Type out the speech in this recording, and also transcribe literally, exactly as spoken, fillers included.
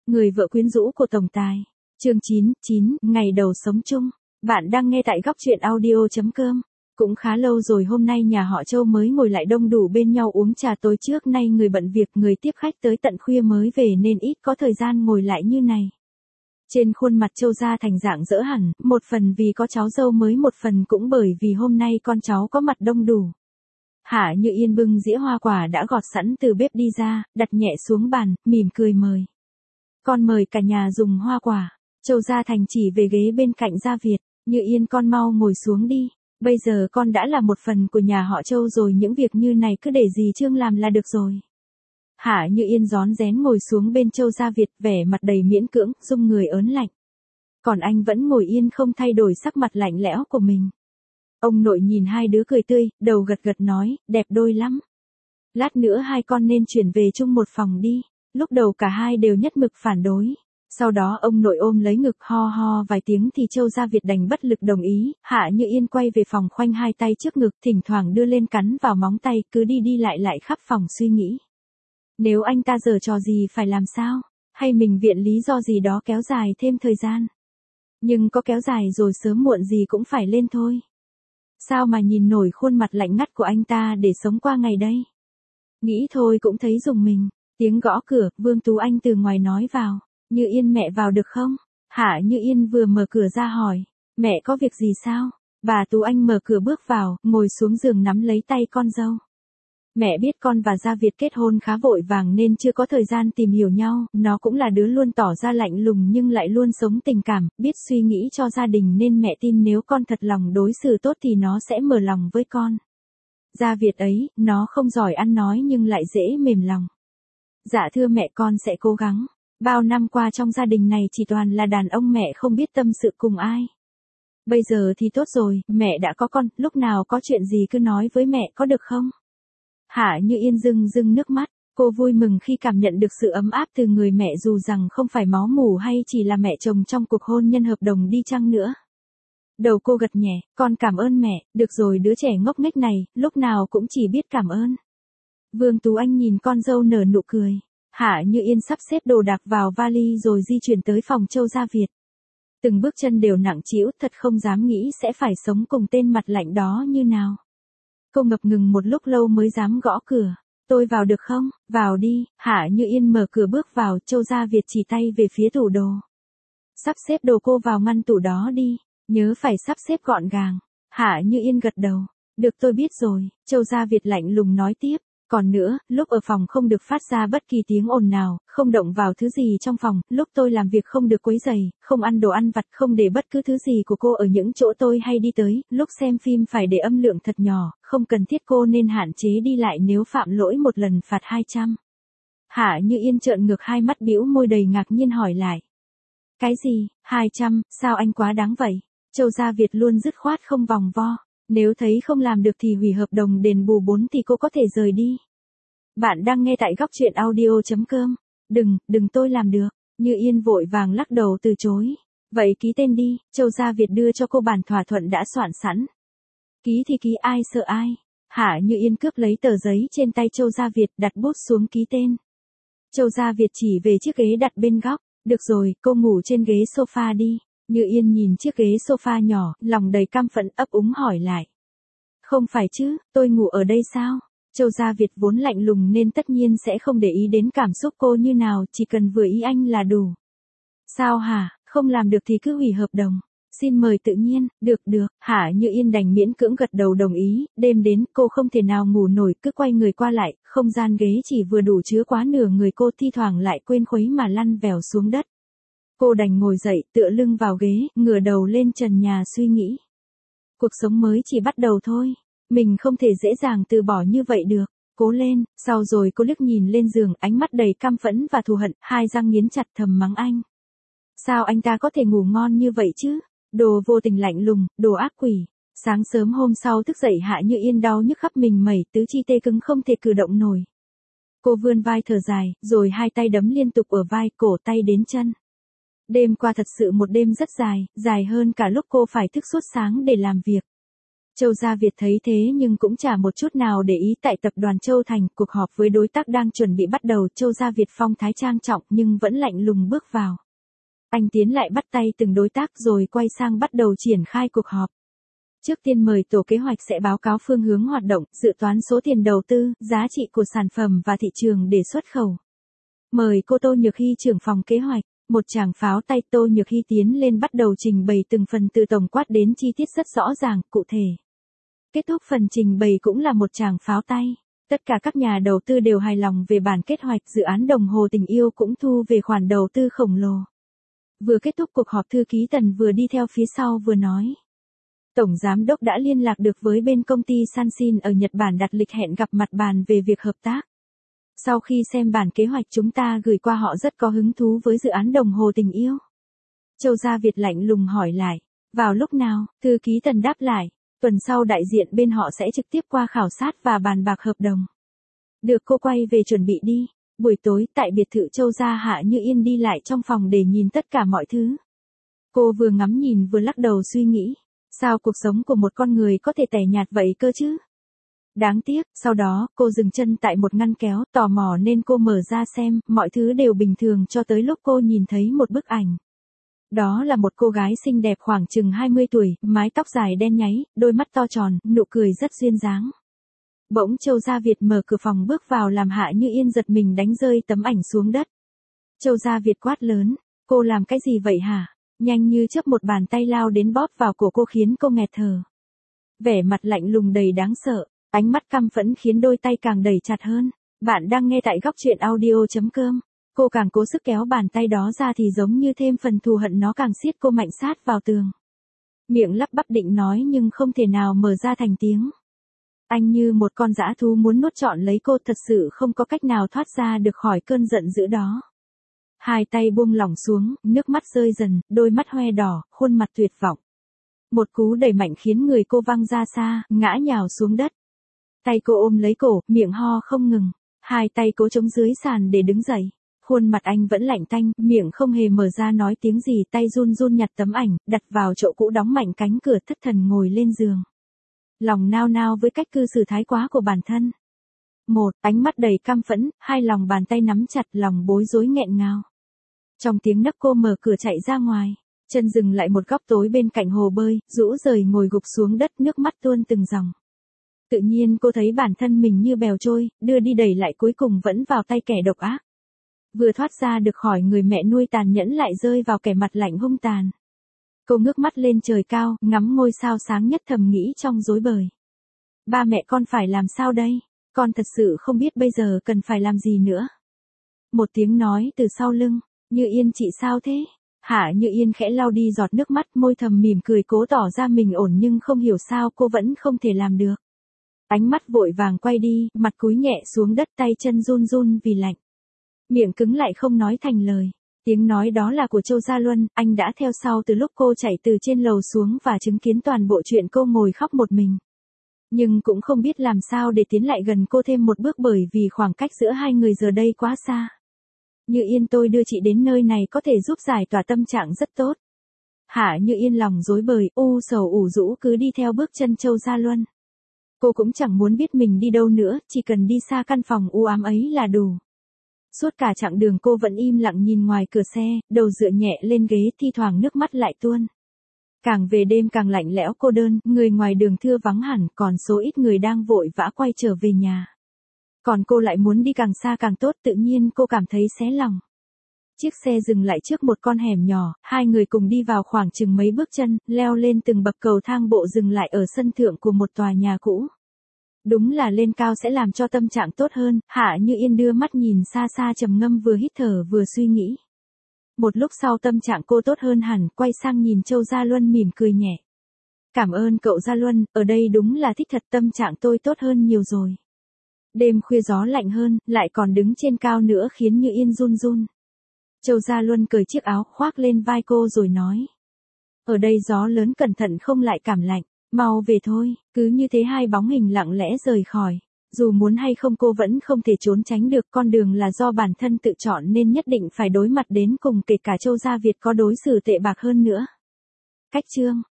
Người vợ quyến rũ của tổng tài. Chương chín, chín, ngày đầu sống chung. Bạn đang nghe tại góc truyện audio chấm com. Cũng khá lâu rồi hôm nay nhà họ Châu mới ngồi lại đông đủ bên nhau uống trà tối, trước nay người bận việc, người tiếp khách tới tận khuya mới về nên ít có thời gian ngồi lại như này. Trên khuôn mặt Châu Gia Thành rạng rỡ hẳn, một phần vì có cháu dâu mới, một phần cũng bởi vì hôm nay con cháu có mặt đông đủ. Hạ Như Yên bưng dĩa hoa quả đã gọt sẵn từ bếp đi ra, đặt nhẹ xuống bàn, mỉm cười mời. Con mời cả nhà dùng hoa quả. Châu Gia Thành chỉ về ghế bên cạnh Gia Việt. Như Yên con mau ngồi xuống đi. Bây giờ con đã là một phần của nhà họ Châu rồi, những việc như này cứ để dì Trương làm là được rồi. Hạ Như Yên rón rén ngồi xuống bên Châu Gia Việt, vẻ mặt đầy miễn cưỡng, rung người ớn lạnh. Còn anh vẫn ngồi yên không thay đổi sắc mặt lạnh lẽo của mình. Ông nội nhìn hai đứa cười tươi, đầu gật gật nói, đẹp đôi lắm. Lát nữa hai con nên chuyển về chung một phòng đi. Lúc đầu cả hai đều nhất mực phản đối. Sau đó ông nội ôm lấy ngực ho ho vài tiếng thì Châu Gia Việt đành bất lực đồng ý. Hạ Như Yên quay về phòng khoanh hai tay trước ngực, thỉnh thoảng đưa lên cắn vào móng tay, cứ đi đi lại lại khắp phòng suy nghĩ. Nếu anh ta giở trò gì phải làm sao? Hay mình viện lý do gì đó kéo dài thêm thời gian? Nhưng có kéo dài rồi sớm muộn gì cũng phải lên thôi. Sao mà nhìn nổi khuôn mặt lạnh ngắt của anh ta để sống qua ngày đây? Nghĩ thôi cũng thấy rùng mình. Tiếng gõ cửa, Vương Tú Anh từ ngoài nói vào. Như Yên mẹ vào được không? Hạ Như Yên vừa mở cửa ra hỏi. Mẹ có việc gì sao? Bà Tú Anh mở cửa bước vào, ngồi xuống giường nắm lấy tay con dâu. Mẹ biết con và Gia Việt kết hôn khá vội vàng nên chưa có thời gian tìm hiểu nhau, nó cũng là đứa luôn tỏ ra lạnh lùng nhưng lại luôn sống tình cảm, biết suy nghĩ cho gia đình nên mẹ tin nếu con thật lòng đối xử tốt thì nó sẽ mở lòng với con. Gia Việt ấy, nó không giỏi ăn nói nhưng lại dễ mềm lòng. Dạ thưa mẹ, con sẽ cố gắng. Bao năm qua trong gia đình này chỉ toàn là đàn ông, mẹ không biết tâm sự cùng ai. Bây giờ thì tốt rồi, mẹ đã có con, lúc nào có chuyện gì cứ nói với mẹ có được không? Hạ Như Yên rưng rưng nước mắt, cô vui mừng khi cảm nhận được sự ấm áp từ người mẹ dù rằng không phải máu mủ hay chỉ là mẹ chồng trong cuộc hôn nhân hợp đồng đi chăng nữa. Đầu cô gật nhẹ, con cảm ơn mẹ, được rồi, đứa trẻ ngốc nghếch này, lúc nào cũng chỉ biết cảm ơn. Vương Tú Anh nhìn con dâu nở nụ cười. Hạ Như Yên sắp xếp đồ đạc vào vali rồi di chuyển tới phòng Châu Gia Việt. Từng bước chân đều nặng trĩu, thật không dám nghĩ sẽ phải sống cùng tên mặt lạnh đó như nào. Cô ngập ngừng một lúc lâu mới dám gõ cửa. Tôi vào được không? Vào đi. Hạ Như Yên mở cửa bước vào, Châu Gia Việt chỉ tay về phía tủ đồ. Sắp xếp đồ cô vào ngăn tủ đó đi. Nhớ phải sắp xếp gọn gàng. Hạ Như Yên gật đầu. Được, tôi biết rồi. Châu Gia Việt lạnh lùng nói tiếp. Còn nữa, lúc ở phòng không được phát ra bất kỳ tiếng ồn nào, không động vào thứ gì trong phòng, lúc tôi làm việc không được quấy rầy, không ăn đồ ăn vặt, không để bất cứ thứ gì của cô ở những chỗ tôi hay đi tới, lúc xem phim phải để âm lượng thật nhỏ, không cần thiết cô nên hạn chế đi lại, nếu phạm lỗi một lần phạt hai trăm. Hạ Như Yên trợn ngược hai mắt, bĩu môi đầy ngạc nhiên hỏi lại. Cái gì, hai trăm, sao anh quá đáng vậy? Châu Gia Việt luôn dứt khoát không vòng vo. Nếu thấy không làm được thì hủy hợp đồng, đền bù bốn thì cô có thể rời đi. Bạn đang nghe tại góc truyện audio chấm com. Đừng, đừng, tôi làm được. Như Yên vội vàng lắc đầu từ chối. Vậy ký tên đi. Châu Gia Việt đưa cho cô bản thỏa thuận đã soạn sẵn. Ký thì ký, ai sợ ai. Hạ Như Yên cướp lấy tờ giấy trên tay Châu Gia Việt, đặt bút xuống ký tên. Châu Gia Việt chỉ về chiếc ghế đặt bên góc. Được rồi, cô ngủ trên ghế sofa đi. Như Yên nhìn chiếc ghế sofa nhỏ, lòng đầy căm phẫn, ấp úng hỏi lại. Không phải chứ, tôi ngủ ở đây sao? Châu Gia Việt vốn lạnh lùng nên tất nhiên sẽ không để ý đến cảm xúc cô như nào, chỉ cần vừa ý anh là đủ. Sao hả, không làm được thì cứ hủy hợp đồng. Xin mời tự nhiên, được được, Hạ Như Yên đành miễn cưỡng gật đầu đồng ý, đêm đến cô không thể nào ngủ nổi, cứ quay người qua lại, không gian ghế chỉ vừa đủ chứa quá nửa người cô, thi thoảng lại quên khuấy mà lăn vèo xuống đất. Cô đành ngồi dậy, tựa lưng vào ghế, ngửa đầu lên trần nhà suy nghĩ. Cuộc sống mới chỉ bắt đầu thôi. Mình không thể dễ dàng từ bỏ như vậy được. Cố lên. Sau rồi cô liếc nhìn lên giường, ánh mắt đầy căm phẫn và thù hận, hai răng nghiến chặt thầm mắng anh. Sao anh ta có thể ngủ ngon như vậy chứ? Đồ vô tình lạnh lùng, đồ ác quỷ. Sáng sớm hôm sau thức dậy, Hạ Như Yên đau nhức khắp mình mẩy, tứ chi tê cứng không thể cử động nổi. Cô vươn vai thở dài, rồi hai tay đấm liên tục ở vai, cổ, tay đến chân. Đêm qua thật sự một đêm rất dài, dài hơn cả lúc cô phải thức suốt sáng để làm việc. Châu Gia Việt thấy thế nhưng cũng chả một chút nào để ý. Tại tập đoàn Châu Thành, cuộc họp với đối tác đang chuẩn bị bắt đầu. Châu Gia Việt phong thái trang trọng nhưng vẫn lạnh lùng bước vào. Anh tiến lại bắt tay từng đối tác rồi quay sang bắt đầu triển khai cuộc họp. Trước tiên mời tổ kế hoạch sẽ báo cáo phương hướng hoạt động, dự toán số tiền đầu tư, giá trị của sản phẩm và thị trường để xuất khẩu. Mời cô Tô Nhược Hy trưởng phòng kế hoạch. Một tràng pháo tay. Tô Nhược Hy tiến lên bắt đầu trình bày từng phần từ tổng quát đến chi tiết rất rõ ràng, cụ thể. Kết thúc phần trình bày cũng là một tràng pháo tay. Tất cả các nhà đầu tư đều hài lòng về bản kế hoạch. Dự án Đồng Hồ Tình Yêu cũng thu về khoản đầu tư khổng lồ. Vừa kết thúc cuộc họp, thư ký Tần vừa đi theo phía sau vừa nói. Tổng giám đốc đã liên lạc được với bên công ty Sanshin ở Nhật Bản, đặt lịch hẹn gặp mặt bàn về việc hợp tác. Sau khi xem bản kế hoạch chúng ta gửi qua, họ rất có hứng thú với dự án Đồng Hồ Tình Yêu. Châu Gia Việt lạnh lùng hỏi lại. Vào lúc nào? Thư ký Tần đáp lại. Tuần sau đại diện bên họ sẽ trực tiếp qua khảo sát và bàn bạc hợp đồng. Được, cô quay về chuẩn bị đi. Buổi tối tại biệt thự Châu Gia, Hạ Như Yên đi lại trong phòng để nhìn tất cả mọi thứ. Cô vừa ngắm nhìn vừa lắc đầu suy nghĩ. Sao cuộc sống của một con người có thể tẻ nhạt vậy cơ chứ? Đáng tiếc. Sau đó, cô dừng chân tại một ngăn kéo, tò mò nên cô mở ra xem, mọi thứ đều bình thường cho tới lúc cô nhìn thấy một bức ảnh. Đó là một cô gái xinh đẹp khoảng chừng hai mươi tuổi, mái tóc dài đen nháy, đôi mắt to tròn, nụ cười rất duyên dáng. Bỗng Châu Gia Việt mở cửa phòng bước vào làm Hạ Như Yên giật mình đánh rơi tấm ảnh xuống đất. Châu Gia Việt quát lớn. Cô làm cái gì vậy hả? Nhanh như chớp một bàn tay lao đến bóp vào cổ cô khiến cô nghẹt thở. Vẻ mặt lạnh lùng đầy đáng sợ, ánh mắt căm phẫn khiến đôi tay càng đẩy chặt hơn. Bạn đang nghe tại góc truyện audio chấm com. Cô càng cố sức kéo bàn tay đó ra thì giống như thêm phần thù hận nó càng siết cô mạnh sát vào tường. Miệng lắp bắp định nói nhưng không thể nào mở ra thành tiếng. Anh như một con dã thú muốn nuốt trọn lấy cô, thật sự không có cách nào thoát ra được khỏi cơn giận dữ đó. Hai tay buông lỏng xuống, nước mắt rơi dần, đôi mắt hoe đỏ, khuôn mặt tuyệt vọng. Một cú đẩy mạnh khiến người cô văng ra xa, ngã nhào xuống đất. Tay cô ôm lấy cổ, miệng ho không ngừng. Hai tay cố chống dưới sàn để đứng dậy. Khuôn mặt anh vẫn lạnh tanh, miệng không hề mở ra nói tiếng gì, tay run run nhặt tấm ảnh, đặt vào chỗ cũ, đóng mạnh cánh cửa, thất thần ngồi lên giường. Lòng nao nao với cách cư xử thái quá của bản thân. Một, ánh mắt đầy căm phẫn, hai, lòng bàn tay nắm chặt, lòng bối rối nghẹn ngào. Trong tiếng nấc cô mở cửa chạy ra ngoài, chân dừng lại một góc tối bên cạnh hồ bơi, rũ rời ngồi gục xuống đất, nước mắt tuôn từng dòng. Tự nhiên cô thấy bản thân mình như bèo trôi, đưa đi đẩy lại cuối cùng vẫn vào tay kẻ độc ác. Vừa thoát ra được khỏi người mẹ nuôi tàn nhẫn lại rơi vào kẻ mặt lạnh hung tàn. Cô ngước mắt lên trời cao, ngắm ngôi sao sáng nhất, thầm nghĩ trong rối bời. Ba mẹ con phải làm sao đây? Con thật sự không biết bây giờ cần phải làm gì nữa. Một tiếng nói từ sau lưng. Như Yên, chị sao thế? Hạ Như Yên khẽ lau đi giọt nước mắt, môi thầm mỉm cười cố tỏ ra mình ổn nhưng không hiểu sao cô vẫn không thể làm được. Ánh mắt vội vàng quay đi, mặt cúi nhẹ xuống đất, tay chân run run vì lạnh. Miệng cứng lại không nói thành lời. Tiếng nói đó là của Châu Gia Luân, anh đã theo sau từ lúc cô chạy từ trên lầu xuống và chứng kiến toàn bộ chuyện cô ngồi khóc một mình. Nhưng cũng không biết làm sao để tiến lại gần cô thêm một bước bởi vì khoảng cách giữa hai người giờ đây quá xa. Như Yên, tôi đưa chị đến nơi này có thể giúp giải tỏa tâm trạng rất tốt. Hạ Như Yên lòng rối bời, u sầu ủ rũ cứ đi theo bước chân Châu Gia Luân. Cô cũng chẳng muốn biết mình đi đâu nữa, chỉ cần đi xa căn phòng u ám ấy là đủ. Suốt cả chặng đường cô vẫn im lặng nhìn ngoài cửa xe, đầu dựa nhẹ lên ghế, thi thoảng nước mắt lại tuôn. Càng về đêm càng lạnh lẽo cô đơn, người ngoài đường thưa vắng hẳn, còn số ít người đang vội vã quay trở về nhà. Còn cô lại muốn đi càng xa càng tốt, tự nhiên cô cảm thấy xé lòng. Chiếc xe dừng lại trước một con hẻm nhỏ, hai người cùng đi vào khoảng chừng mấy bước chân, leo lên từng bậc cầu thang bộ dừng lại ở sân thượng của một tòa nhà cũ. Đúng là lên cao sẽ làm cho tâm trạng tốt hơn, Hạ Như Yên đưa mắt nhìn xa xa trầm ngâm, vừa hít thở vừa suy nghĩ. Một lúc sau tâm trạng cô tốt hơn hẳn, quay sang nhìn Châu Gia Luân mỉm cười nhẹ. Cảm ơn cậu Gia Luân, ở đây đúng là thích thật, tâm trạng tôi tốt hơn nhiều rồi. Đêm khuya gió lạnh hơn, lại còn đứng trên cao nữa khiến Như Yên run run. Châu Gia Luân cởi chiếc áo khoác lên vai cô rồi nói. Ở đây gió lớn, cẩn thận không lại cảm lạnh, mau về thôi. Cứ như thế hai bóng hình lặng lẽ rời khỏi. Dù muốn hay không cô vẫn không thể trốn tránh được, con đường là do bản thân tự chọn nên nhất định phải đối mặt đến cùng, kể cả Châu Gia Việt có đối xử tệ bạc hơn nữa. Cách chương